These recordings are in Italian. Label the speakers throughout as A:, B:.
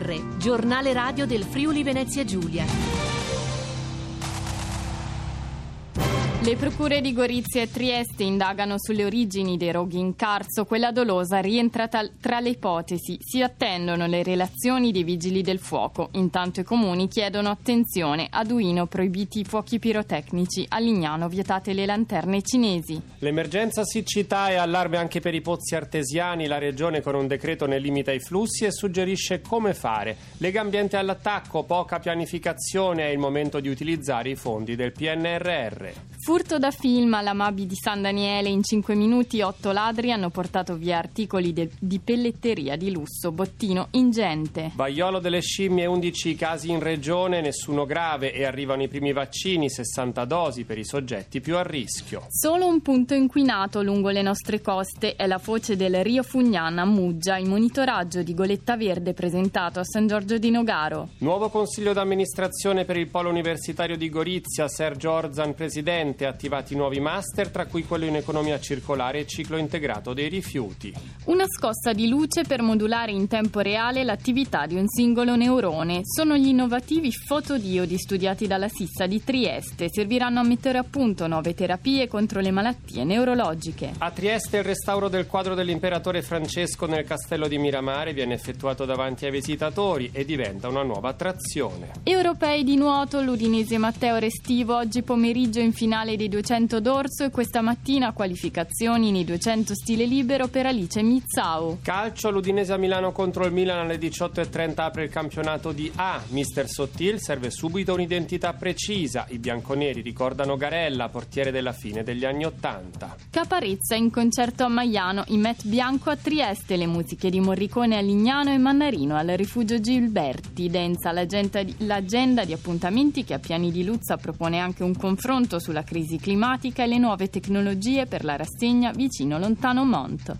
A: PNRR, giornale radio del Friuli Venezia Giulia.
B: Le procure di Gorizia e Trieste indagano sulle origini dei roghi in Carso. Quella dolosa rientra tra le ipotesi. Si attendono le relazioni dei vigili del fuoco. Intanto i comuni chiedono attenzione. A Duino proibiti i fuochi pirotecnici. A Lignano vietate le lanterne cinesi.
C: L'emergenza siccità e allarme anche per i pozzi artesiani. La Regione con un decreto ne limita i flussi e suggerisce come fare. Lega Ambiente all'attacco, poca pianificazione, è il momento di utilizzare i fondi del PNRR.
B: Furto da film alla Mabi di San Daniele. In 5 minuti 8 ladri hanno portato via articoli di pelletteria di lusso, bottino ingente.
C: Vaiolo delle scimmie, 11 casi in regione, nessuno grave, e arrivano i primi vaccini, 60 dosi per i soggetti più a rischio.
B: Solo un punto inquinato lungo le nostre coste è la foce del Rio Fugnan a Muggia, il monitoraggio di Goletta Verde presentato a San Giorgio di Nogaro.
C: Nuovo consiglio d'amministrazione per il polo universitario di Gorizia, Sergio Orzan presidente. Attivati nuovi master, tra cui quello in economia circolare e ciclo integrato dei rifiuti.
B: Una scossa di luce per modulare in tempo reale l'attività di un singolo neurone. Sono gli innovativi fotodiodi studiati dalla Sissa di Trieste. Serviranno a mettere a punto nuove terapie contro le malattie neurologiche.
C: A Trieste il restauro del quadro dell'imperatore Francesco nel castello di Miramare viene effettuato davanti ai visitatori e diventa una nuova attrazione.
B: Europei di nuoto, l'udinese Matteo Restivo oggi pomeriggio in finale dei 200 d'orso e questa mattina qualificazioni nei 200 stile libero per Alice Mizzau.
C: Calcio, l'Udinese a Milano contro il Milan alle 18:30 apre il campionato di A. Mister Sottil serve subito un'identità precisa. I bianconeri ricordano Garella, portiere della fine degli anni '80.
B: Caparezza in concerto a Maiano, i Met Bianco a Trieste, le musiche di Morricone a Lignano e Mannarino al Rifugio Gilberti. Densa l'agenda di appuntamenti che a Piani di Luzza propone anche un confronto sulla crisi climatica e le nuove tecnologie per la rassegna Vicino Lontano Mont.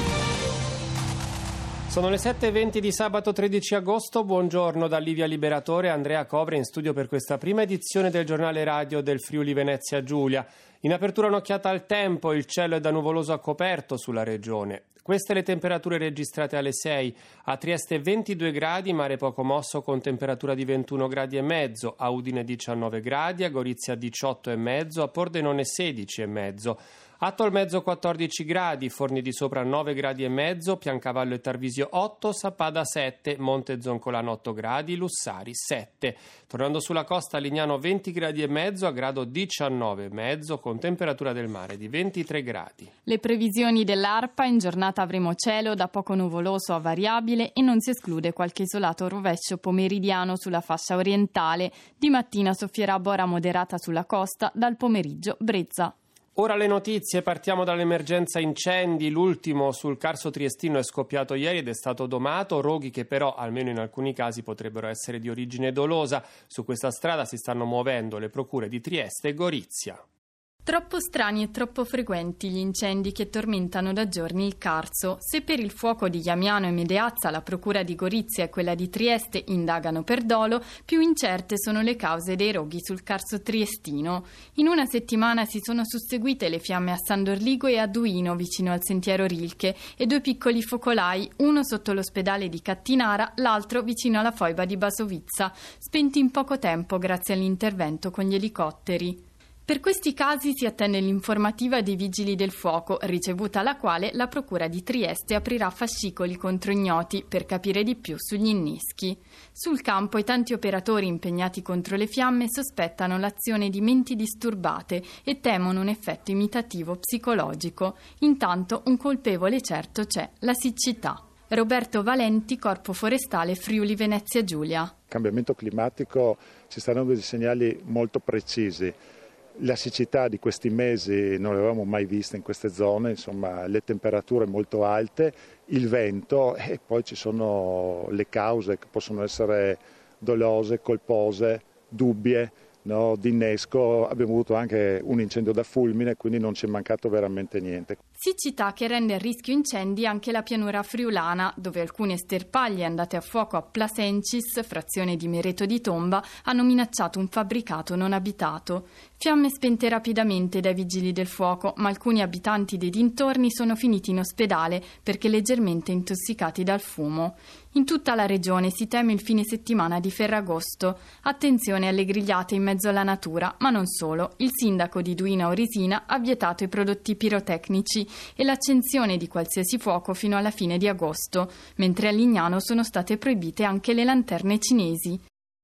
C: Sono le 7:20 di sabato 13 agosto. Buongiorno da Livia Liberatore, Andrea Covre in studio per questa prima edizione del giornale radio del Friuli Venezia Giulia. In apertura un'occhiata al tempo, il cielo è da nuvoloso a coperto sulla regione. Queste le temperature registrate alle 6. A Trieste 22 gradi, mare poco mosso con temperatura di 21 gradi e mezzo. A Udine 19 gradi, a Gorizia 18 e mezzo, a Pordenone 16 e mezzo. A Tolmezzo 14 gradi, Forni di Sopra 9 gradi e mezzo, Piancavallo e Tarvisio 8, Sappada 7, Monte Zoncolano 8 gradi, Lussari 7. Tornando sulla costa, Lignano 20 gradi e mezzo, a Grado 19 e mezzo, con temperatura del mare di 23 gradi.
B: Le previsioni dell'ARPA: in giornata avremo cielo da poco nuvoloso a variabile e non si esclude qualche isolato rovescio pomeridiano sulla fascia orientale. Di mattina soffierà bora moderata sulla costa, dal pomeriggio brezza.
C: Ora le notizie, partiamo dall'emergenza incendi. L'ultimo sul Carso triestino è scoppiato ieri ed è stato domato, roghi che però, almeno in alcuni casi, potrebbero essere di origine dolosa. Su questa strada si stanno muovendo le procure di Trieste e Gorizia.
B: Troppo strani e troppo frequenti gli incendi che tormentano da giorni il Carso. Se per il fuoco di Iamiano e Medeazza la procura di Gorizia e quella di Trieste indagano per dolo, più incerte sono le cause dei roghi sul Carso triestino. In una settimana si sono susseguite le fiamme a San Dorligo e a Duino, vicino al sentiero Rilke, e 2 piccoli focolai, uno sotto l'ospedale di Cattinara, l'altro vicino alla foiba di Basovizza, spenti in poco tempo grazie all'intervento con gli elicotteri. Per questi casi si attende l'informativa dei Vigili del Fuoco, ricevuta la quale la Procura di Trieste aprirà fascicoli contro ignoti per capire di più sugli inneschi. Sul campo i tanti operatori impegnati contro le fiamme sospettano l'azione di menti disturbate e temono un effetto imitativo psicologico. Intanto un colpevole certo c'è: la siccità. Roberto Valenti, Corpo Forestale Friuli Venezia Giulia.
D: Cambiamento climatico, ci stanno dei segnali molto precisi. La siccità di questi mesi non l'avevamo mai vista in queste zone, insomma le temperature molto alte, il vento e poi ci sono le cause che possono essere dolose, colpose, dubbie, no, di innesco. Abbiamo avuto anche un incendio da fulmine, quindi non ci è mancato veramente niente.
B: Siccità che rende a rischio incendi anche la pianura friulana, dove alcune sterpaglie andate a fuoco a Plasencis, frazione di Mereto di Tomba, hanno minacciato un fabbricato non abitato. Fiamme spente rapidamente dai vigili del fuoco, ma alcuni abitanti dei dintorni sono finiti in ospedale perché leggermente intossicati dal fumo. In tutta la regione si teme il fine settimana di Ferragosto. Attenzione alle grigliate in mezzo alla natura, ma non solo. Il sindaco di Duino Aurisina ha vietato i prodotti pirotecnici e l'accensione di qualsiasi fuoco fino alla fine di agosto, mentre a Lignano sono state proibite anche le lanterne cinesi.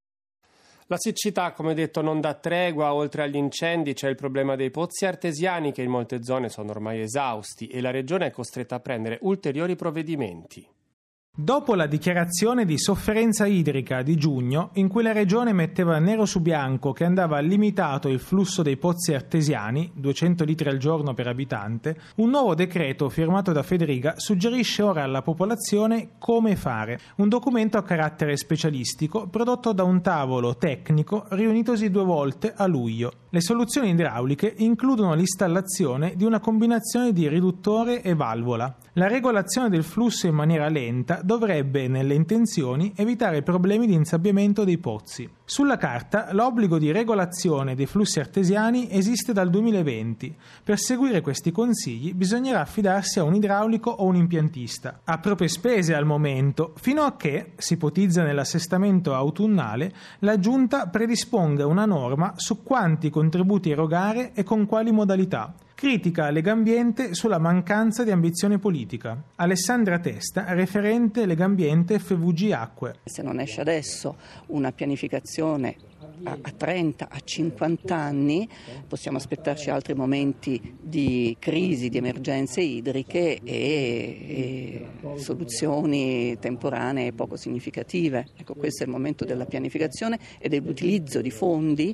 C: La siccità, come detto, non dà tregua. Oltre agli incendi c'è il problema dei pozzi artesiani che in molte zone sono ormai esausti e la regione è costretta a prendere ulteriori provvedimenti.
E: Dopo la dichiarazione di sofferenza idrica di giugno, in cui la Regione metteva nero su bianco che andava limitato il flusso dei pozzi artesiani, 200 litri al giorno per abitante, un nuovo decreto firmato da Federica suggerisce ora alla popolazione come fare. Un documento a carattere specialistico prodotto da un tavolo tecnico riunitosi 2 volte a luglio. Le soluzioni idrauliche includono l'installazione di una combinazione di riduttore e valvola. La regolazione del flusso in maniera lenta dovrebbe, nelle intenzioni, evitare problemi di insabbiamento dei pozzi. Sulla carta, l'obbligo di regolazione dei flussi artesiani esiste dal 2020. Per seguire questi consigli bisognerà affidarsi a un idraulico o un impiantista, a proprie spese al momento, fino a che, si ipotizza nell'assestamento autunnale, la Giunta predisponga una norma su quanti contributi erogare e con quali modalità. Critica Legambiente sulla mancanza di ambizione politica. Alessandra Testa, referente Legambiente FVG Acque.
F: Se non esce adesso una pianificazione a 30, a 50 anni, possiamo aspettarci altri momenti di crisi, di emergenze idriche e soluzioni temporanee poco significative. Ecco, questo è il momento della pianificazione e dell'utilizzo di fondi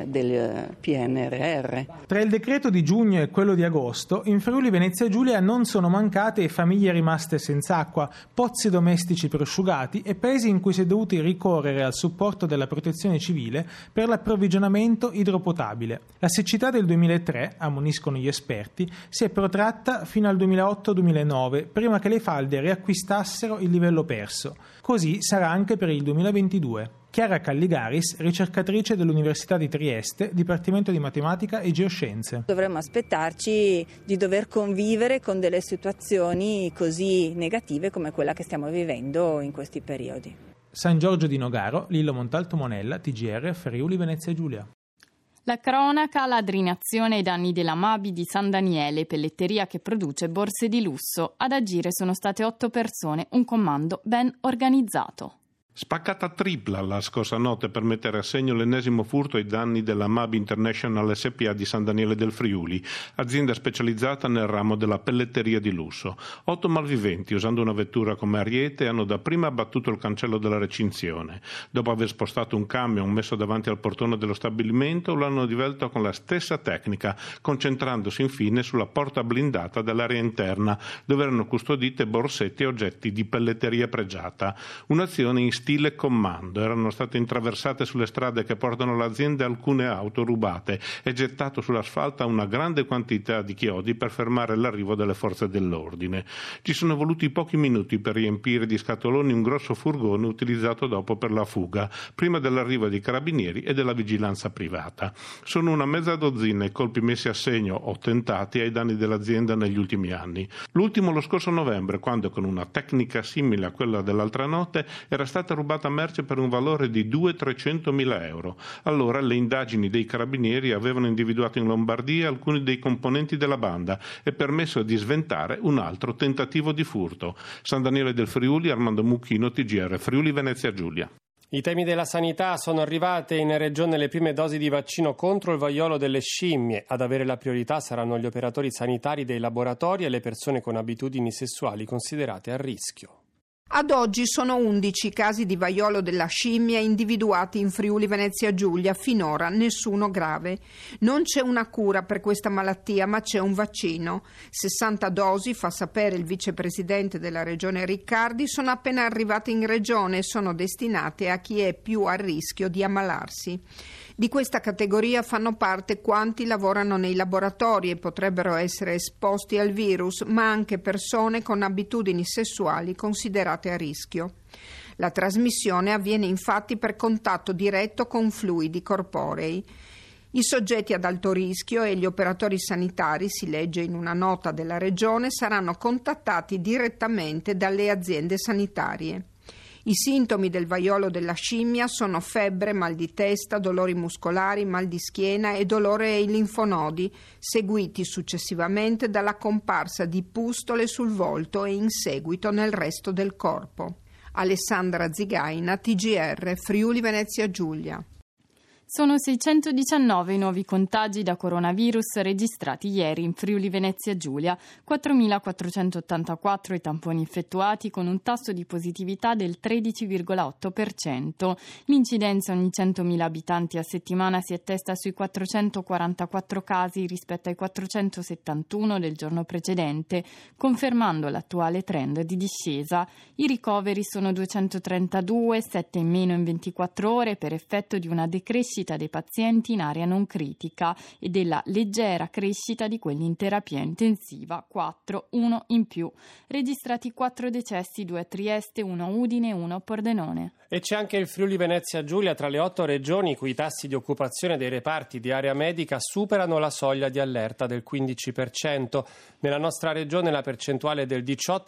F: del PNRR.
E: Tra il decreto di giugno e quello di agosto, in Friuli Venezia Giulia non sono mancate famiglie rimaste senza acqua, pozzi domestici prosciugati e paesi in cui si è dovuti ricorrere al supporto della protezione civile per l'approvvigionamento idropotabile. La siccità del 2003, ammoniscono gli esperti, si è protratta fino al 2008-2009, prima che le falde riacquistassero il livello perso. Così sarà anche per il 2022. Chiara Calligaris, ricercatrice dell'Università di Trieste, Dipartimento di Matematica e Geoscienze.
G: Dovremmo aspettarci di dover convivere con delle situazioni così negative come quella che stiamo vivendo in questi periodi.
E: San Giorgio di Nogaro, Lillo Montalto Monella, TGR, Friuli Venezia Giulia.
B: La cronaca, la drinazione ai danni della Mabi di San Daniele, pelletteria che produce borse di lusso. Ad agire sono state 8 persone, un comando ben organizzato.
H: Spaccata tripla la scorsa notte per mettere a segno l'ennesimo furto ai danni della Mabi International SPA di San Daniele del Friuli, azienda specializzata nel ramo della pelletteria di lusso. 8 malviventi, usando una vettura come ariete, hanno dapprima abbattuto il cancello della recinzione. Dopo aver spostato un camion messo davanti al portone dello stabilimento, lo hanno divelto con la stessa tecnica, concentrandosi infine sulla porta blindata dell'area interna, dove erano custodite borsetti e oggetti di pelletteria pregiata. Un'azione in stile commando. Erano state intraversate sulle strade che portano l'azienda alcune auto rubate e gettato sull'asfalto una grande quantità di chiodi per fermare l'arrivo delle forze dell'ordine. Ci sono voluti pochi minuti per riempire di scatoloni un grosso furgone utilizzato dopo per la fuga, prima dell'arrivo dei carabinieri e della vigilanza privata. Sono una mezza dozzina i colpi messi a segno o tentati ai danni dell'azienda negli ultimi anni. L'ultimo lo scorso novembre, quando con una tecnica simile a quella dell'altra notte era stata rubata merce per un valore di 200.000-300.000 euro. Allora le indagini dei carabinieri avevano individuato in Lombardia alcuni dei componenti della banda e permesso di sventare un altro tentativo di furto. San Daniele del Friuli, Armando Mucchino, TGR Friuli Venezia Giulia.
C: I temi della sanità: sono arrivate in regione le prime dosi di vaccino contro il vaiolo delle scimmie. Ad avere la priorità saranno gli operatori sanitari dei laboratori e le persone con abitudini sessuali considerate a rischio.
I: Ad oggi sono 11 casi di vaiolo della scimmia individuati in Friuli Venezia Giulia, finora nessuno grave. Non c'è una cura per questa malattia, ma c'è un vaccino. 60 dosi, fa sapere il vicepresidente della regione Riccardi, sono appena arrivate in regione e sono destinate a chi è più a rischio di ammalarsi. Di questa categoria fanno parte quanti lavorano nei laboratori e potrebbero essere esposti al virus, ma anche persone con abitudini sessuali considerate a rischio. La trasmissione avviene infatti per contatto diretto con fluidi corporei. I soggetti ad alto rischio e gli operatori sanitari, si legge in una nota della Regione, saranno contattati direttamente dalle aziende sanitarie. I sintomi del vaiolo della scimmia sono febbre, mal di testa, dolori muscolari, mal di schiena e dolore ai linfonodi, seguiti successivamente dalla comparsa di pustole sul volto e in seguito nel resto del corpo. Alessandra Zigaina, TGR, Friuli Venezia Giulia.
B: Sono 619 i nuovi contagi da coronavirus registrati ieri in Friuli Venezia Giulia, 4.484 i tamponi effettuati con un tasso di positività del 13,8%. L'incidenza ogni 100.000 abitanti a settimana si attesta sui 444 casi rispetto ai 471 del giorno precedente, confermando l'attuale trend di discesa. I ricoveri sono 232, 7 in meno in 24 ore per effetto di una decrescita dei pazienti in area non critica e della leggera crescita di quelli in terapia intensiva, 4, 1 in più. Registrati 4 decessi, 2 a Trieste, 1 a Udine e 1 a Pordenone.
C: E c'è anche il Friuli Venezia Giulia tra le 8 regioni i cui tassi di occupazione dei reparti di area medica superano la soglia di allerta del 15%. Nella nostra regione la percentuale è del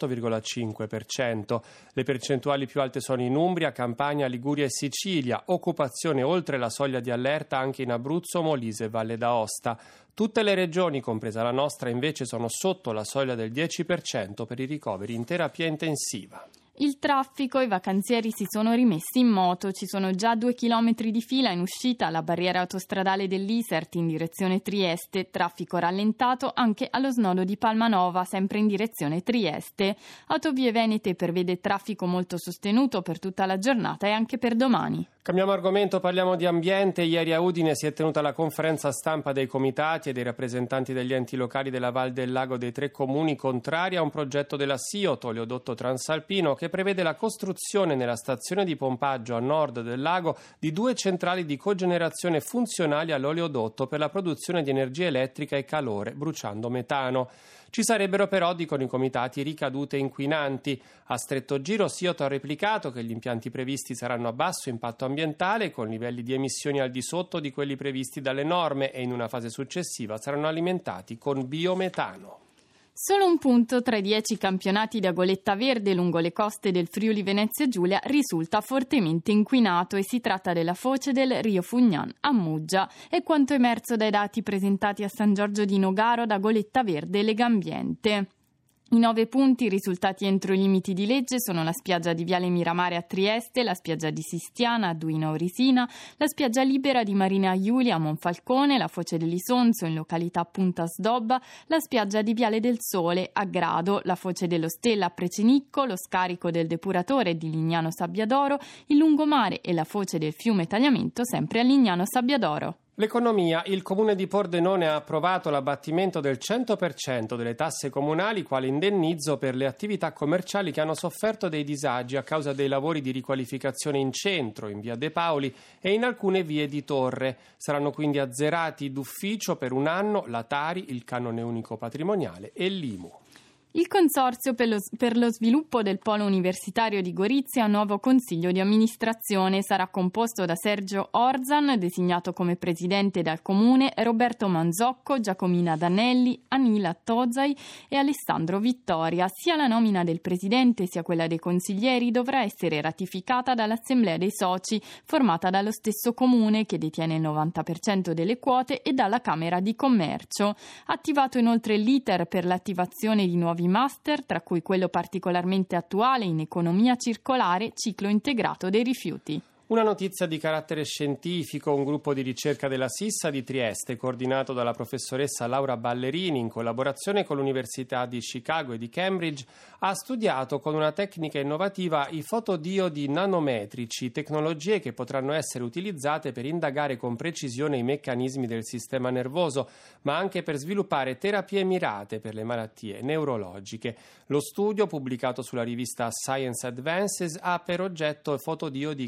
C: 18,5%. Le percentuali più alte sono in Umbria, Campania, Liguria e Sicilia. Occupazione oltre la soglia di allerta anche in Abruzzo, Molise e Valle d'Aosta. Tutte le regioni, compresa la nostra, invece sono sotto la soglia del 10% per i ricoveri in terapia intensiva.
B: Il traffico e i vacanzieri si sono rimessi in moto. Ci sono già 2 chilometri di fila in uscita alla barriera autostradale dell'Isert in direzione Trieste. Traffico rallentato anche allo snodo di Palmanova, sempre in direzione Trieste. Autovie Venete prevede traffico molto sostenuto per tutta la giornata e anche per domani.
C: Cambiamo argomento, parliamo di ambiente. Ieri a Udine si è tenuta la conferenza stampa dei comitati e dei rappresentanti degli enti locali della Val del Lago dei 3 comuni contrari a un progetto della SIOT, Oleodotto Transalpino, che prevede la costruzione nella stazione di pompaggio a nord del lago di 2 centrali di cogenerazione funzionali all'oleodotto per la produzione di energia elettrica e calore, bruciando metano. Ci sarebbero però, dicono i comitati, ricadute inquinanti. A stretto giro SIOT ha replicato che gli impianti previsti saranno a basso impatto ambientale, con livelli di emissioni al di sotto di quelli previsti dalle norme, e in una fase successiva saranno alimentati con biometano.
B: Solo un punto tra i 10 campionati da goletta verde lungo le coste del Friuli Venezia Giulia risulta fortemente inquinato e si tratta della foce del Rio Fugnan a Muggia. È quanto emerso dai dati presentati a San Giorgio di Nogaro da Goletta Verde Legambiente. I 9 punti risultati entro i limiti di legge sono la spiaggia di Viale Miramare a Trieste, la spiaggia di Sistiana a Duino Orisina, la spiaggia libera di Marina Iulia a Monfalcone, la foce dell'Isonzo in località Punta Sdobba, la spiaggia di Viale del Sole a Grado, la foce dello Stella a Precenicco, lo scarico del depuratore di Lignano Sabbiadoro, il lungomare e la foce del fiume Tagliamento sempre a Lignano Sabbiadoro.
C: L'economia. Il comune di Pordenone ha approvato l'abbattimento del 100% delle tasse comunali quale indennizzo per le attività commerciali che hanno sofferto dei disagi a causa dei lavori di riqualificazione in centro, in via De Paoli e in alcune vie di Torre. Saranno quindi azzerati d'ufficio per un anno la Tari, il canone unico patrimoniale e l'IMU.
B: Il Consorzio per lo sviluppo del Polo Universitario di Gorizia ha un nuovo consiglio di amministrazione. Sarà composto da Sergio Orzan, designato come presidente dal Comune, Roberto Manzocco, Giacomina Danelli, Anila Tozai e Alessandro Vittoria. Sia la nomina del presidente sia quella dei consiglieri dovrà essere ratificata dall'Assemblea dei Soci, formata dallo stesso Comune, che detiene il 90% delle quote, e dalla Camera di Commercio. Attivato inoltre l'iter per l'attivazione di nuovi master, tra cui quello particolarmente attuale in economia circolare, ciclo integrato dei rifiuti.
C: Una notizia di carattere scientifico. Un gruppo di ricerca della Sissa di Trieste, coordinato dalla professoressa Laura Ballerini in collaborazione con l'Università di Chicago e di Cambridge, ha studiato con una tecnica innovativa i fotodiodi nanometrici, tecnologie che potranno essere utilizzate per indagare con precisione i meccanismi del sistema nervoso, ma anche per sviluppare terapie mirate per le malattie neurologiche. Lo studio, pubblicato sulla rivista Science Advances, ha per oggetto fotodiodi che si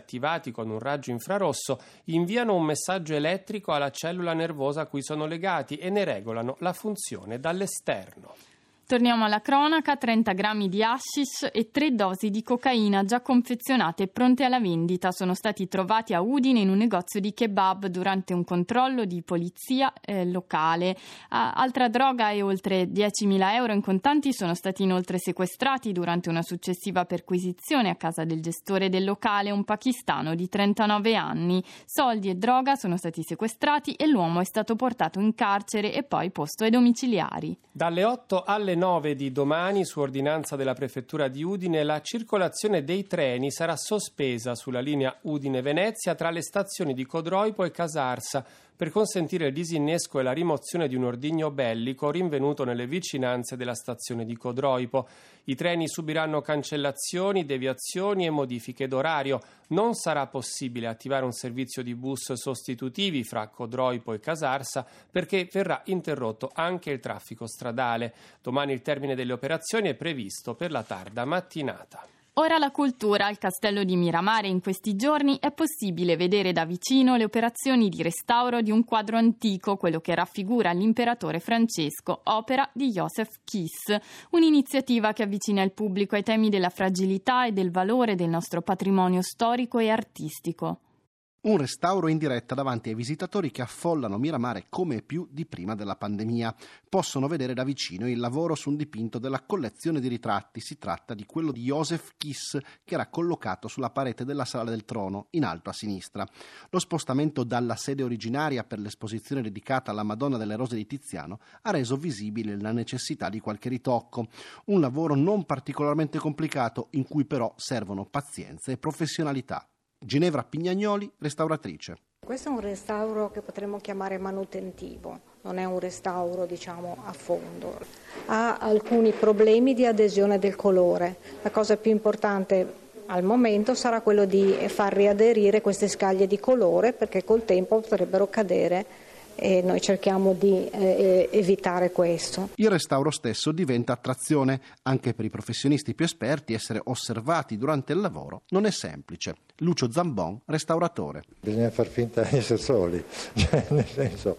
C: attivati con un raggio infrarosso inviano un messaggio elettrico alla cellula nervosa a cui sono legati e ne regolano la funzione dall'esterno.
B: Torniamo alla cronaca, 30 grammi di hashish e 3 dosi di cocaina già confezionate e pronte alla vendita sono stati trovati a Udine in un negozio di kebab durante un controllo di polizia locale. Altra droga e oltre 10.000 euro in contanti sono stati inoltre sequestrati durante una successiva perquisizione a casa del gestore del locale, un pakistano di 39 anni. Soldi e droga sono stati sequestrati e l'uomo è stato portato in carcere e poi posto ai domiciliari.
C: Dalle 8 alle 9 di domani, su ordinanza della Prefettura di Udine, la circolazione dei treni sarà sospesa sulla linea Udine-Venezia tra le stazioni di Codroipo e Casarsa per consentire il disinnesco e la rimozione di un ordigno bellico rinvenuto nelle vicinanze della stazione di Codroipo. I treni subiranno cancellazioni, deviazioni e modifiche d'orario. Non sarà possibile attivare un servizio di bus sostitutivi fra Codroipo e Casarsa perché verrà interrotto anche il traffico stradale. Domani il termine delle operazioni è previsto per la tarda mattinata.
B: Ora la cultura. Al Castello di Miramare in questi giorni è possibile vedere da vicino le operazioni di restauro di un quadro antico, quello che raffigura l'imperatore Francesco, opera di Joseph Kiss, un'iniziativa che avvicina il pubblico ai temi della fragilità e del valore del nostro patrimonio storico e artistico.
J: Un restauro in diretta davanti ai visitatori che affollano Miramare come più di prima della pandemia. Possono vedere da vicino il lavoro su un dipinto della collezione di ritratti. Si tratta di quello di Joseph Kiss, che era collocato sulla parete della Sala del Trono, in alto a sinistra. Lo spostamento dalla sede originaria per l'esposizione dedicata alla Madonna delle Rose di Tiziano ha reso visibile la necessità di qualche ritocco. Un lavoro non particolarmente complicato, in cui però servono pazienza e professionalità. Ginevra Pignagnoli, restauratrice.
K: Questo è un restauro che potremmo chiamare manutentivo, non è un restauro a fondo. Ha alcuni problemi di adesione del colore. La cosa più importante al momento sarà quello di far riaderire queste scaglie di colore perché col tempo potrebbero cadere e noi cerchiamo di evitare questo.
J: Il restauro stesso diventa attrazione. Anche per i professionisti più esperti essere osservati durante il lavoro non è semplice. Lucio Zambon, restauratore.
L: Bisogna far finta di essere soli, nel senso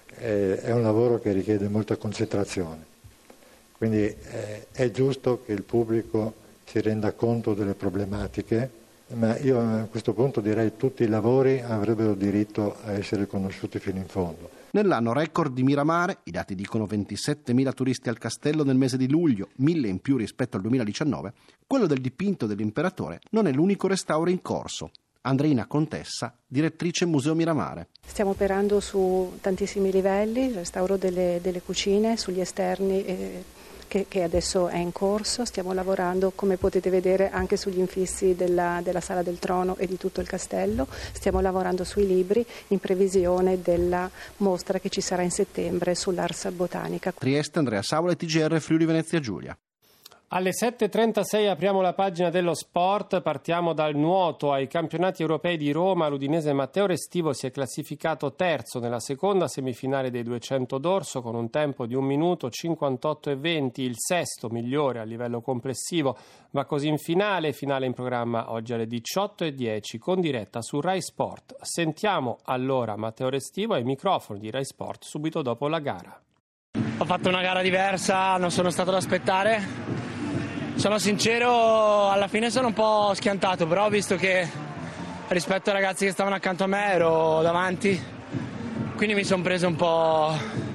L: è un lavoro che richiede molta concentrazione, quindi è giusto che il pubblico si renda conto delle problematiche, ma io a questo punto direi che tutti i lavori avrebbero diritto a essere conosciuti fino in fondo.
J: Nell'anno record di Miramare, i dati dicono 27.000 turisti al castello nel mese di luglio, 1.000 in più rispetto al 2019, quello del dipinto dell'imperatore non è l'unico restauro in corso. Andreina Contessa, direttrice Museo Miramare.
K: Stiamo operando su tantissimi livelli, il restauro delle cucine, sugli esterni che adesso è in corso. Stiamo lavorando, come potete vedere, anche sugli infissi della Sala del Trono e di tutto il castello. Stiamo lavorando sui libri in previsione della mostra che ci sarà in settembre sull'Ars Botanica.
J: Trieste, Andrea Savola, TGR Friuli Venezia Giulia.
C: Alle 7.36 apriamo la pagina dello sport, partiamo dal nuoto. Ai campionati europei di Roma l'udinese Matteo Restivo si è classificato terzo nella seconda semifinale dei 200 d'orso con un tempo di 1 minuto 58,20, il sesto migliore a livello complessivo. Va così in finale in programma oggi alle 18.10 con diretta su Rai Sport. Sentiamo allora Matteo Restivo ai microfoni di Rai Sport subito dopo la gara.
M: Ho fatto una gara diversa, non sono stato ad aspettare. Sono sincero, alla fine sono un po' schiantato, però ho visto che rispetto ai ragazzi che stavano accanto a me ero davanti, quindi mi sono preso un po'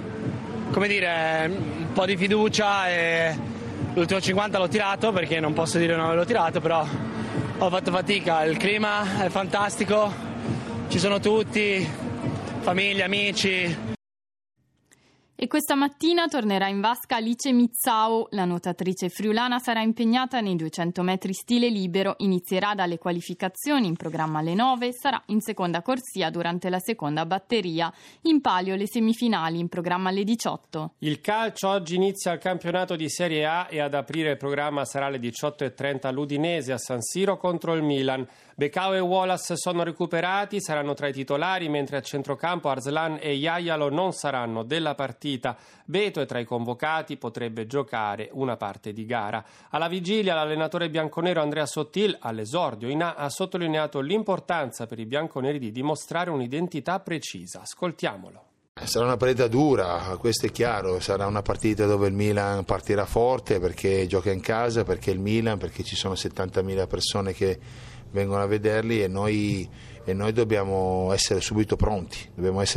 M: di fiducia e l'ultimo 50 l'ho tirato perché non posso dire non l'avevo tirato, però ho fatto fatica, il clima è fantastico, ci sono tutti, famiglia, amici.
B: E questa mattina tornerà in vasca Alice Mizzao. La nuotatrice friulana sarà impegnata nei 200 metri stile libero, inizierà dalle qualificazioni in programma alle 9, sarà in seconda corsia durante la seconda batteria. In palio le semifinali in programma alle 18.
C: Il calcio oggi inizia il campionato di Serie A e ad aprire il programma sarà alle 18.30 l'Udinese a San Siro contro il Milan. Becao e Wallace sono recuperati, saranno tra i titolari, mentre a centrocampo Arslan e Iaialo non saranno della partita. partita. Beto è tra i convocati, potrebbe giocare una parte di gara. Alla vigilia l'allenatore bianconero Andrea Sottil, all'esordio in A, ha sottolineato l'importanza per i bianconeri di dimostrare un'identità precisa. Ascoltiamolo.
N: Sarà una partita dura, questo è chiaro, sarà una partita dove il Milan partirà forte perché gioca in casa, perché il Milan, perché ci sono 70.000 persone che vengono a vederli e noi dobbiamo essere subito pronti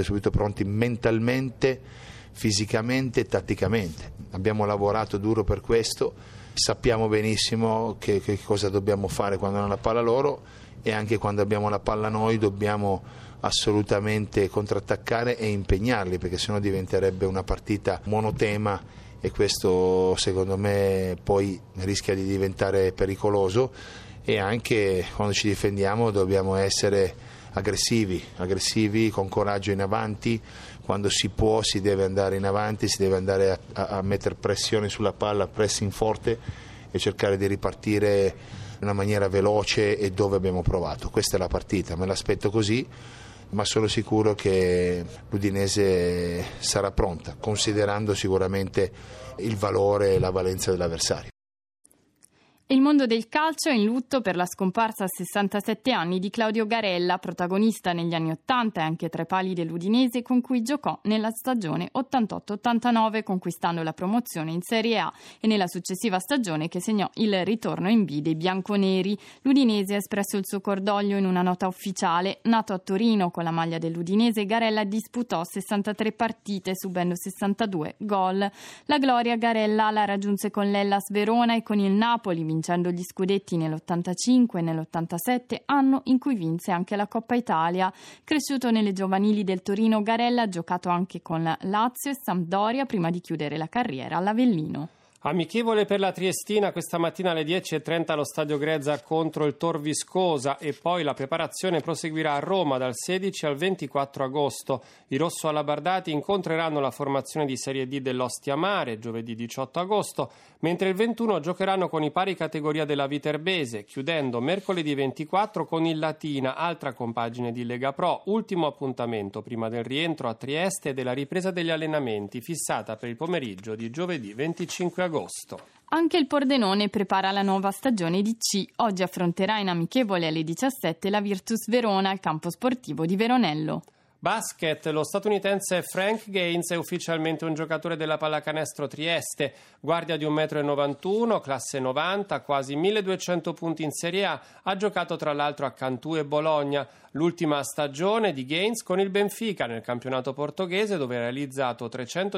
N: mentalmente, fisicamente e tatticamente. Abbiamo lavorato duro per questo, sappiamo benissimo che cosa dobbiamo fare quando hanno la palla loro e anche quando abbiamo la palla noi dobbiamo assolutamente contrattaccare e impegnarli, perché sennò diventerebbe una partita monotema e questo secondo me poi rischia di diventare pericoloso. E anche quando ci difendiamo dobbiamo essere aggressivi con coraggio in avanti, quando si può si deve andare in avanti, si deve andare a mettere pressione sulla palla, pressing forte e cercare di ripartire in una maniera veloce e dove abbiamo provato. Questa è la partita, me l'aspetto così, ma sono sicuro che l'Udinese sarà pronta, considerando sicuramente il valore e la valenza dell'avversario.
B: Il mondo del calcio è in lutto per la scomparsa a 67 anni di Claudio Garella, protagonista negli anni 80 e anche tra i pali dell'Udinese, con cui giocò nella stagione 88-89 conquistando la promozione in Serie A e nella successiva stagione che segnò il ritorno in B dei bianconeri. L'Udinese ha espresso il suo cordoglio in una nota ufficiale. Nato a Torino con la maglia dell'Udinese, Garella disputò 63 partite subendo 62 gol. La gloria Garella la raggiunse con l'Hellas Verona e con il Napoli, vincendo gli scudetti nell'85 e nell'87, anno in cui vinse anche la Coppa Italia. Cresciuto nelle giovanili del Torino, Garella ha giocato anche con Lazio e Sampdoria prima di chiudere la carriera all'Avellino.
C: Amichevole per la Triestina questa mattina alle 10.30 allo Stadio Grezza contro il Tor Viscosa e poi la preparazione proseguirà a Roma dal 16 al 24 agosto. I rosso-alabardati incontreranno la formazione di Serie D dell'Ostia Mare giovedì 18 agosto, mentre il 21 giocheranno con i pari categoria della Viterbese, chiudendo mercoledì 24 con il Latina, altra compagine di Lega Pro, ultimo appuntamento prima del rientro a Trieste e della ripresa degli allenamenti fissata per il pomeriggio di giovedì 25 agosto.
B: Anche il Pordenone prepara la nuova stagione di C. Oggi affronterà in amichevole alle 17 la Virtus Verona al campo sportivo di Veronello.
C: Basket, lo statunitense Frank Gaines è ufficialmente un giocatore della pallacanestro Trieste, guardia di 1,91 m, classe 90, quasi 1200 punti in Serie A, ha giocato tra l'altro a Cantù e Bologna. L'ultima stagione di Gaines con il Benfica nel campionato portoghese, dove ha realizzato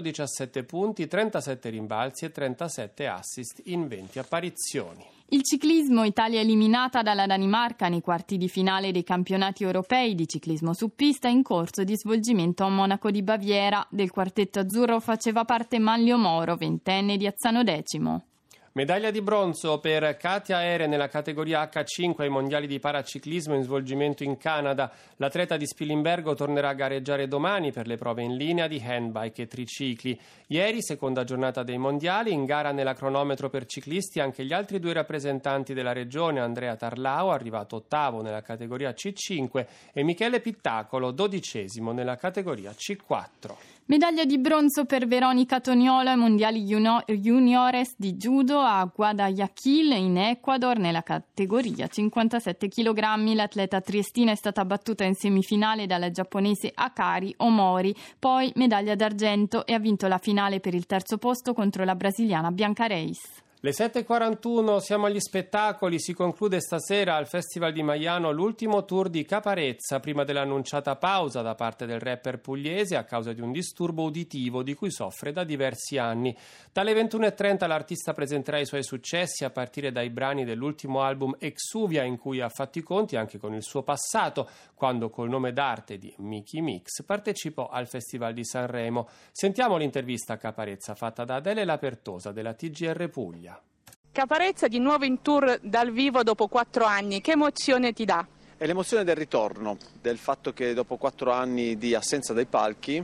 C: 317 punti, 37 rimbalzi e 37 assist in 20 apparizioni.
B: Il ciclismo, Italia eliminata dalla Danimarca nei quarti di finale dei campionati europei di ciclismo su pista in corso di svolgimento a Monaco di Baviera. Del quartetto azzurro faceva parte Manlio Moro, ventenne di Azzano Decimo.
C: Medaglia di bronzo per Katia Ere nella categoria H5 ai mondiali di paraciclismo in svolgimento in Canada. L'atleta di Spilimbergo tornerà a gareggiare domani per le prove in linea di handbike e tricicli. Ieri, seconda giornata dei mondiali, in gara nella cronometro per ciclisti anche gli altri due rappresentanti della regione, Andrea Tarlao, arrivato ottavo nella categoria C5, e Michele Pittacolo, 12° nella categoria C4.
B: Medaglia di bronzo per Veronica Toniolo ai mondiali juniores di judo a Guayaquil in Ecuador nella categoria 57 kg. L'atleta triestina è stata battuta in semifinale dalla giapponese Akari Omori, poi medaglia d'argento e ha vinto la finale per il terzo posto contro la brasiliana Bianca Reis.
C: Le 7.41, siamo agli spettacoli. Si conclude stasera al Festival di Maiano l'ultimo tour di Caparezza prima dell'annunciata pausa da parte del rapper pugliese a causa di un disturbo uditivo di cui soffre da diversi anni. Dalle 21.30 l'artista presenterà i suoi successi a partire dai brani dell'ultimo album Exuvia, in cui ha fatto i conti anche con il suo passato, quando col nome d'arte di Mickey Mix partecipò al Festival di Sanremo. Sentiamo l'intervista a Caparezza fatta da Adele Lapertosa della TGR Puglia.
O: Caparezza di nuovo in tour dal vivo dopo 4 anni, che emozione ti dà?
P: È l'emozione del ritorno, del fatto che dopo 4 anni di assenza dai palchi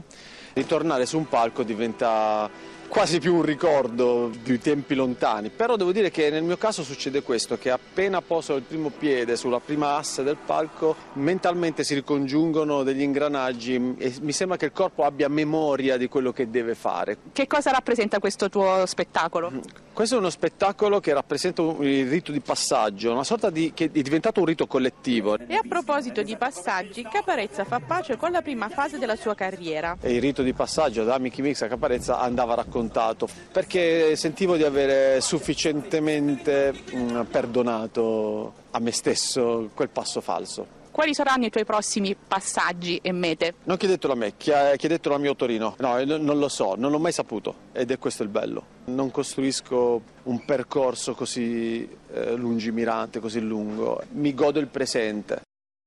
P: Ritornare su un palco diventa quasi più un ricordo di tempi lontani, però devo dire che nel mio caso succede questo, che appena poso il primo piede sulla prima asse del palco mentalmente si ricongiungono degli ingranaggi e mi sembra che il corpo abbia memoria di quello che deve fare.
O: Che cosa rappresenta questo tuo spettacolo?
P: Questo è uno spettacolo che rappresenta il rito di passaggio, una sorta che è diventato un rito collettivo.
O: E a proposito di passaggi, Caparezza fa pace con la prima fase della sua carriera.
P: E il rito di passaggio da Mickey Mix a Caparezza andava raccontato perché sentivo di avere sufficientemente perdonato a me stesso quel passo falso.
O: Quali saranno i tuoi prossimi passaggi e mete?
P: Non chiedetelo a me, chiedetelo al mio Torino. No, non lo so, non l'ho mai saputo ed è questo il bello. Non costruisco un percorso così lungimirante, così lungo. Mi godo il presente.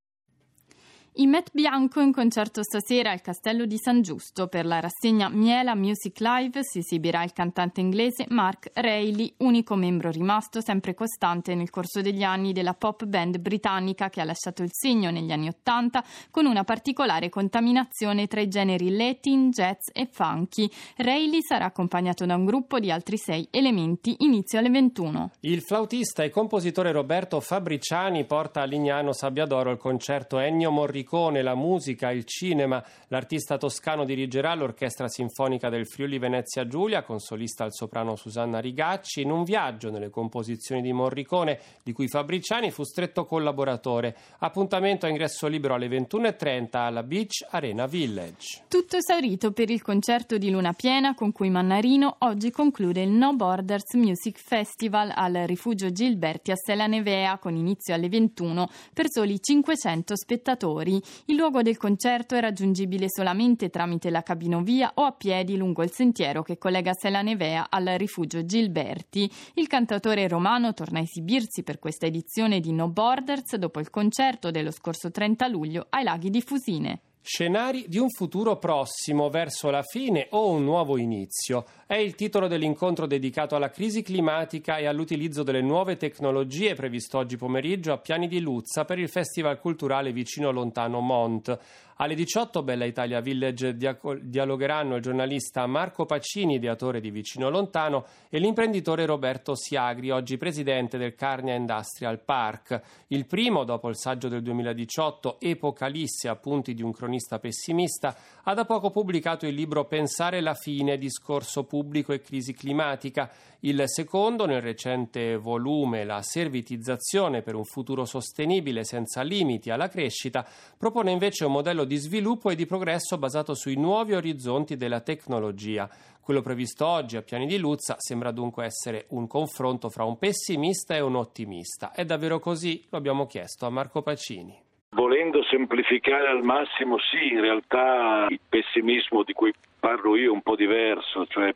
B: I Met Bianco in concerto stasera al Castello di San Giusto. Per la rassegna Miela Music Live si esibirà il cantante inglese Mark Reilly, unico membro rimasto sempre costante nel corso degli anni della pop band britannica che ha lasciato il segno negli anni '80 con una particolare contaminazione tra i generi Latin, jazz e funky. Reilly sarà accompagnato da un gruppo di altri 6 elementi, inizio alle 21.
C: Il flautista e compositore Roberto Fabriciani porta a Lignano Sabbiadoro il concerto Ennio Morricone, la musica, il cinema. L'artista toscano dirigerà l'Orchestra Sinfonica del Friuli Venezia Giulia con solista al soprano Susanna Rigacci in un viaggio nelle composizioni di Morricone di cui Fabriciani fu stretto collaboratore. Appuntamento a ingresso libero alle 21:30 alla Beach Arena Village.
B: Tutto esaurito per il concerto di Luna Piena con cui Mannarino oggi conclude il No Borders Music Festival al Rifugio Gilberti a Sela Nevea con inizio alle 21 per soli 500 spettatori. Il luogo del concerto è raggiungibile solamente tramite la cabinovia o a piedi lungo il sentiero che collega Sela Nevea al Rifugio Gilberti. Il cantautore romano torna a esibirsi per questa edizione di No Borders dopo il concerto dello scorso 30 luglio ai Laghi di Fusine.
C: Scenari di un futuro prossimo verso la fine o un nuovo inizio è il titolo dell'incontro dedicato alla crisi climatica e all'utilizzo delle nuove tecnologie previsto oggi pomeriggio a Piani di Luzza per il Festival Culturale Vicino Lontano Mont. Alle 18 Bella Italia Village dialogheranno il giornalista Marco Pacini, ideatore di Vicino Lontano, e l'imprenditore Roberto Siagri, oggi presidente del Carnia Industrial Park. Il primo, dopo il saggio del 2018, Epocalisse, appunti di un cronista pessimista, ha da poco pubblicato il libro Pensare la fine, discorso pubblico e crisi climatica. Il secondo, nel recente volume La servitizzazione per un futuro sostenibile senza limiti alla crescita, propone invece un modello di sviluppo e di progresso basato sui nuovi orizzonti della tecnologia. Quello previsto oggi a Piani di Luzza sembra dunque essere un confronto fra un pessimista e un ottimista. È davvero così? Lo abbiamo chiesto a Marco Pacini.
Q: Volendo semplificare al massimo, sì, in realtà il pessimismo di cui parlo io è un po' diverso, cioè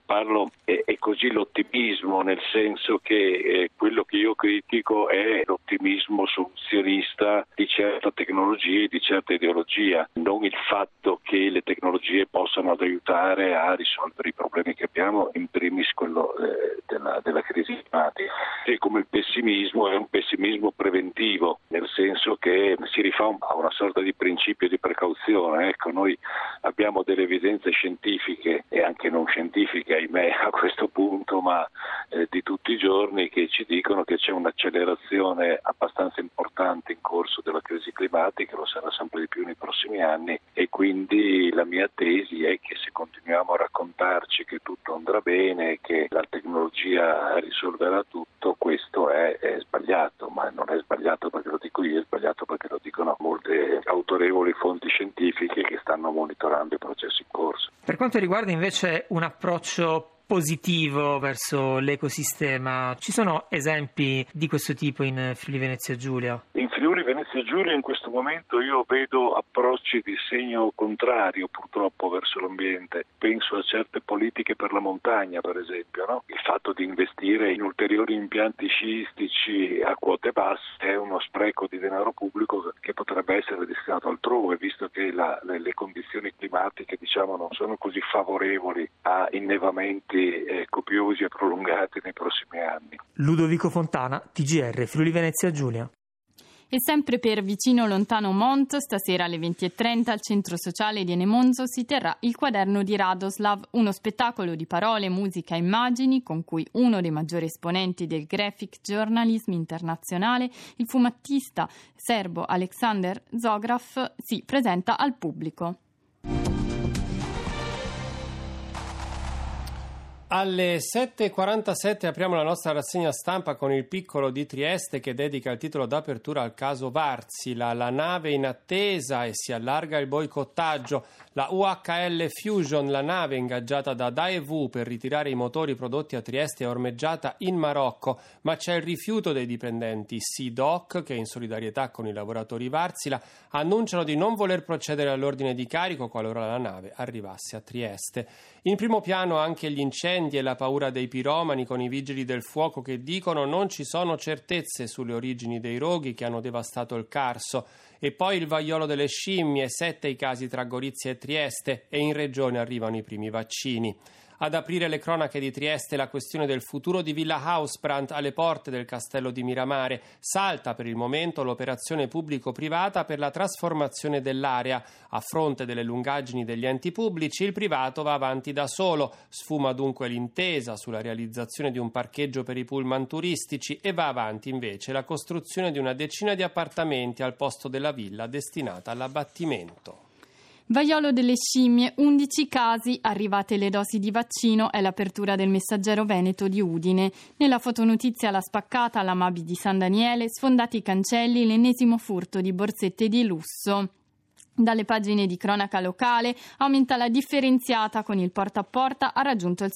Q: è così l'ottimismo, nel senso che quello che io critico è l'ottimismo soluzionista di certe tecnologie, di certa ideologia, non il fatto che le tecnologie possano aiutare a risolvere i problemi che abbiamo, in primis quello della crisi climatica. E come il pessimismo è un pessimismo preventivo, nel senso che si rifà a una sorta di principio di precauzione. Ecco, noi abbiamo delle evidenze scientifiche e anche non scientifiche, ahimè, a questo punto, ma di tutti i giorni, che ci dicono che c'è un'accelerazione abbastanza importante in corso della crisi climatica, lo sarà sempre di più nei prossimi anni, e quindi la mia tesi è che se continuiamo a raccontarci che tutto andrà bene, che la tecnologia risolverà tutto, questo è sbagliato, ma non è sbagliato perché lo dico io, è sbagliato perché lo dicono molte autorevoli fonti scientifiche che stanno monitorando i processi in corso.
R: Per quanto riguarda invece un approccio positivo verso l'ecosistema, ci sono esempi di questo tipo in Friuli Venezia Giulia?
Q: In Friuli Venezia Giulia in questo momento io vedo approcci di segno contrario purtroppo verso l'ambiente. Penso a certe politiche per la montagna, per esempio, no? Il fatto di investire in ulteriori impianti sciistici a quote basse è uno spreco di denaro pubblico che potrebbe essere destinato altrove, visto che le condizioni climatiche, diciamo, non sono così favorevoli a innevamenti copiosi e prolungati nei prossimi anni.
R: Ludovico Fontana, TGR Friuli Venezia Giulia.
B: E sempre per vicino lontano Mont, stasera alle 20:30 al centro sociale di Enemonzo si terrà il Quaderno di Radoslav, uno spettacolo di parole, musica e immagini con cui uno dei maggiori esponenti del graphic journalism internazionale, il fumettista serbo Aleksandar Zograf, si presenta al pubblico.
C: Alle 7:47 apriamo la nostra rassegna stampa con il Piccolo di Trieste che dedica il titolo d'apertura al caso Wärtsilä, la nave in attesa e si allarga il boicottaggio. La UHL Fusion, la nave ingaggiata da Daewoo per ritirare i motori prodotti a Trieste, è ormeggiata in Marocco, ma c'è il rifiuto dei dipendenti SeaDoc che in solidarietà con i lavoratori Wärtsilä annunciano di non voler procedere all'ordine di carico qualora la nave arrivasse a Trieste. In primo piano anche gli incendi e la paura dei piromani, con i vigili del fuoco che dicono non ci sono certezze sulle origini dei roghi che hanno devastato il Carso. E poi il vaiolo delle scimmie, 7 i casi tra Gorizia e Trieste e in regione arrivano i primi vaccini. Ad aprire le cronache di Trieste la questione del futuro di Villa Hausbrand alle porte del castello di Miramare. Salta per il momento l'operazione pubblico-privata per la trasformazione dell'area. A fronte delle lungaggini degli enti pubblici, il privato va avanti da solo. Sfuma dunque l'intesa sulla realizzazione di un parcheggio per i pullman turistici e va avanti invece la costruzione di una decina di appartamenti al posto della villa destinata all'abbattimento.
B: Vaiolo delle scimmie, 11 casi, arrivate le dosi di vaccino, è l'apertura del Messaggero Veneto di Udine. Nella fotonotizia La Spaccata, alla Mabi di San Daniele, sfondati i cancelli, l'ennesimo furto di borsette di lusso. Dalle pagine di cronaca locale aumenta la differenziata con il porta a porta, ha raggiunto il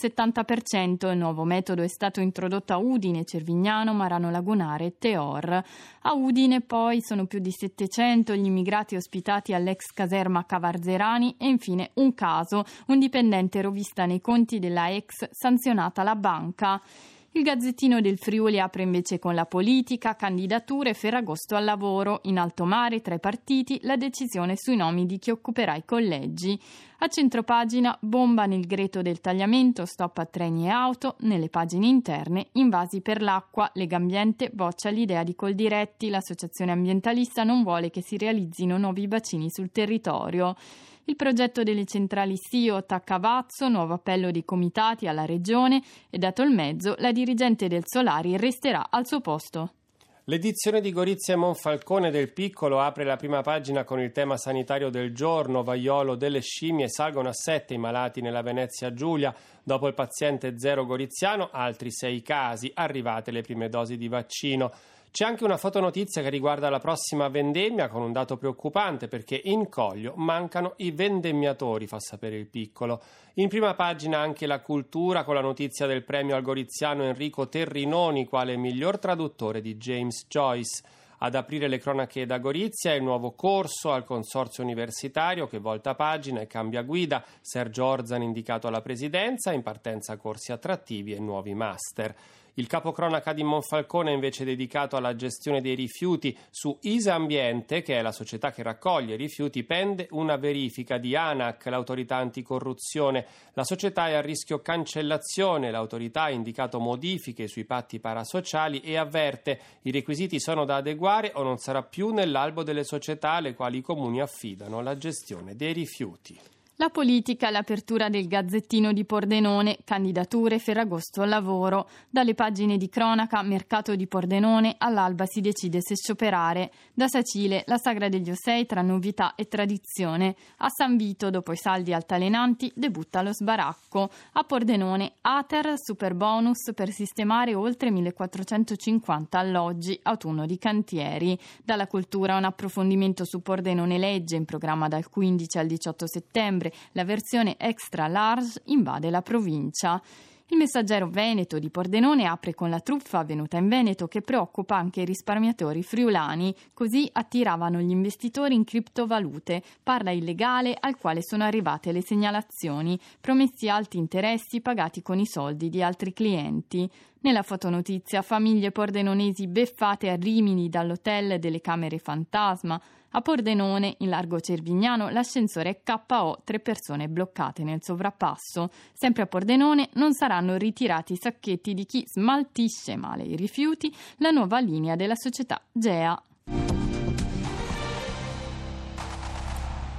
B: 70%. Il nuovo metodo è stato introdotto a Udine, Cervignano, Marano Lagunare e Teor. A Udine poi sono più di 700 gli immigrati ospitati all'ex caserma Cavarzerani e infine un caso, un dipendente rovista nei conti della ex sanzionata la banca. Il Gazzettino del Friuli apre invece con la politica, candidature, Ferragosto al lavoro, in alto mare tra i partiti la decisione sui nomi di chi occuperà i collegi. A centropagina, bomba nel greto del tagliamento, stop a treni e auto, nelle pagine interne, invasi per l'acqua, Legambiente boccia l'idea di Coldiretti, l'associazione ambientalista non vuole che si realizzino nuovi bacini sul territorio. Il progetto delle centrali SIOT a Cavazzo, nuovo appello dei comitati alla regione e dato il mezzo, la dirigente del Solari resterà al suo posto.
C: L'edizione di Gorizia e Monfalcone del Piccolo apre la prima pagina con il tema sanitario del giorno, vaiolo delle scimmie, salgono a 7 i malati nella Venezia Giulia, dopo il paziente zero goriziano altri 6 casi, arrivate le prime dosi di vaccino. C'è anche una fotonotizia che riguarda la prossima vendemmia con un dato preoccupante perché in Coglio mancano i vendemmiatori, fa sapere il Piccolo. In prima pagina anche la cultura con la notizia del premio al goriziano Enrico Terrinoni quale miglior traduttore di James Joyce. Ad aprire le cronache da Gorizia il nuovo corso al consorzio universitario che volta pagina e cambia guida. Sergio Orzan indicato alla presidenza, in partenza corsi attrattivi e nuovi master. Il capocronaca di Monfalcone è invece dedicato alla gestione dei rifiuti. Su Isa Ambiente, che è la società che raccoglie i rifiuti, pende una verifica di ANAC, l'autorità anticorruzione. La società è a rischio cancellazione, l'autorità ha indicato modifiche sui patti parasociali e avverte i requisiti sono da adeguare o non sarà più nell'albo delle società alle quali i comuni affidano la gestione dei rifiuti.
B: La politica, l'apertura del Gazzettino di Pordenone, candidature, Ferragosto al lavoro. Dalle pagine di cronaca, mercato di Pordenone, all'alba si decide se scioperare. Da Sacile, la sagra degli Osei tra novità e tradizione. A San Vito, dopo i saldi altalenanti, debutta lo sbaracco. A Pordenone, Ater, super bonus per sistemare oltre 1450 alloggi, autunno di cantieri. Dalla cultura un approfondimento su Pordenone Legge, in programma dal 15 al 18 settembre. La versione extra large invade la provincia. Il Messaggero Veneto di Pordenone apre con la truffa avvenuta in Veneto che preoccupa anche i risparmiatori friulani. Così attiravano gli investitori in criptovalute. Parla il legale al quale sono arrivate le segnalazioni. Promessi alti interessi pagati con i soldi di altri clienti. Nella fotonotizia, famiglie pordenonesi beffate a Rimini dall'hotel delle camere fantasma. A Pordenone, in largo Cervignano, l'ascensore KO, 3 persone bloccate nel sovrappasso. Sempre a Pordenone non saranno ritirati i sacchetti di chi smaltisce male i rifiuti, la nuova linea della società GEA.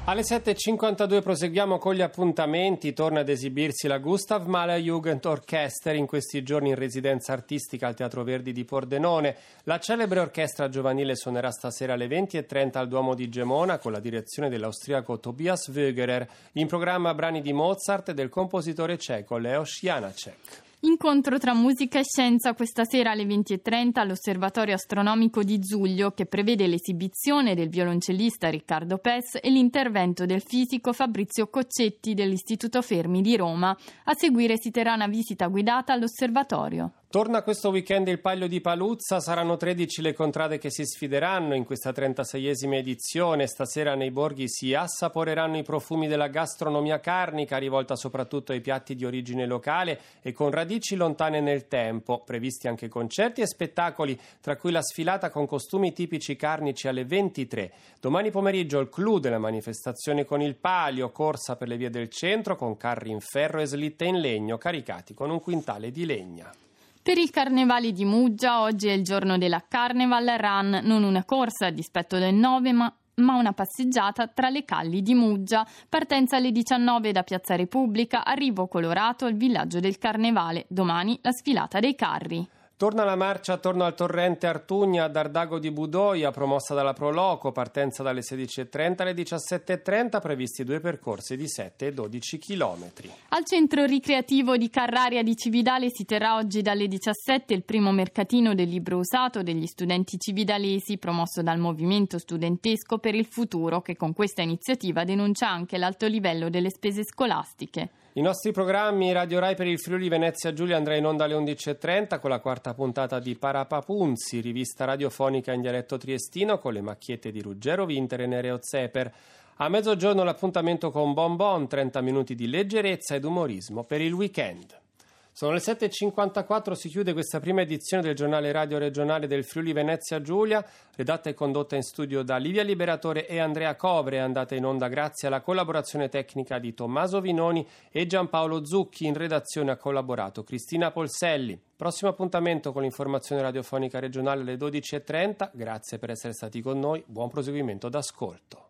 C: Alle 7.52 proseguiamo con gli appuntamenti. Torna ad esibirsi la Gustav Mahler Jugendorchester, in questi giorni in residenza artistica al Teatro Verdi di Pordenone. La celebre orchestra giovanile suonerà stasera alle 20.30 al Duomo di Gemona con la direzione dell'austriaco Tobias Wögerer. In programma brani di Mozart e del compositore ceco Leos Janáček.
B: Incontro tra musica e scienza questa sera alle 20.30 all'Osservatorio Astronomico di Zuglio, che prevede l'esibizione del violoncellista Riccardo Pes e l'intervento del fisico Fabrizio Coccetti dell'Istituto Fermi di Roma. A seguire si terrà una visita guidata all'osservatorio.
C: Torna questo weekend il Palio di Paluzza, saranno 13 le contrade che si sfideranno in questa 36esima edizione. Stasera nei borghi si assaporeranno i profumi della gastronomia carnica, rivolta soprattutto ai piatti di origine locale e con radici lontane nel tempo. Previsti anche concerti e spettacoli, tra cui la sfilata con costumi tipici carnici alle 23. Domani pomeriggio il clou della manifestazione con il palio, corsa per le vie del centro con carri in ferro e slitte in legno caricati con un quintale di legna.
B: Per il Carnevale di Muggia oggi è il giorno della Carnival Run, non una corsa a dispetto del 9 ma una passeggiata tra le calli di Muggia. Partenza alle 19 da Piazza Repubblica, arrivo colorato al villaggio del Carnevale. Domani la sfilata dei carri.
C: Torna la marcia attorno al torrente Artugna ad Ardago di Budoia, promossa dalla Proloco, partenza dalle 16.30 alle 17.30, previsti 2 percorsi di 7 e 12 chilometri.
B: Al centro ricreativo di Carraria di Cividale si terrà oggi dalle 17 il primo mercatino del libro usato degli studenti cividalesi, promosso dal Movimento Studentesco per il Futuro, che con questa iniziativa denuncia anche l'alto livello delle spese scolastiche.
C: I nostri programmi Radio Rai per il Friuli Venezia Giulia andrà in onda alle 11.30 con la quarta puntata di Parapapunzi, rivista radiofonica in dialetto triestino con le macchiette di Ruggero Winter e Nereo Zeper. A mezzogiorno l'appuntamento con Bon Bon, 30 minuti di leggerezza ed umorismo per il weekend. Sono le 7.54, si chiude questa prima edizione del giornale radio regionale del Friuli Venezia Giulia, redatta e condotta in studio da Livia Liberatore e Andrea Covre, è andata in onda grazie alla collaborazione tecnica di Tommaso Vinoni e Giampaolo Zucchi. In redazione ha collaborato Cristina Polselli. Prossimo appuntamento con l'informazione radiofonica regionale alle 12.30. Grazie per essere stati con noi, buon proseguimento d'ascolto.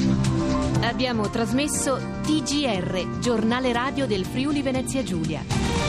A: Abbiamo trasmesso TGR, giornale radio del Friuli Venezia Giulia.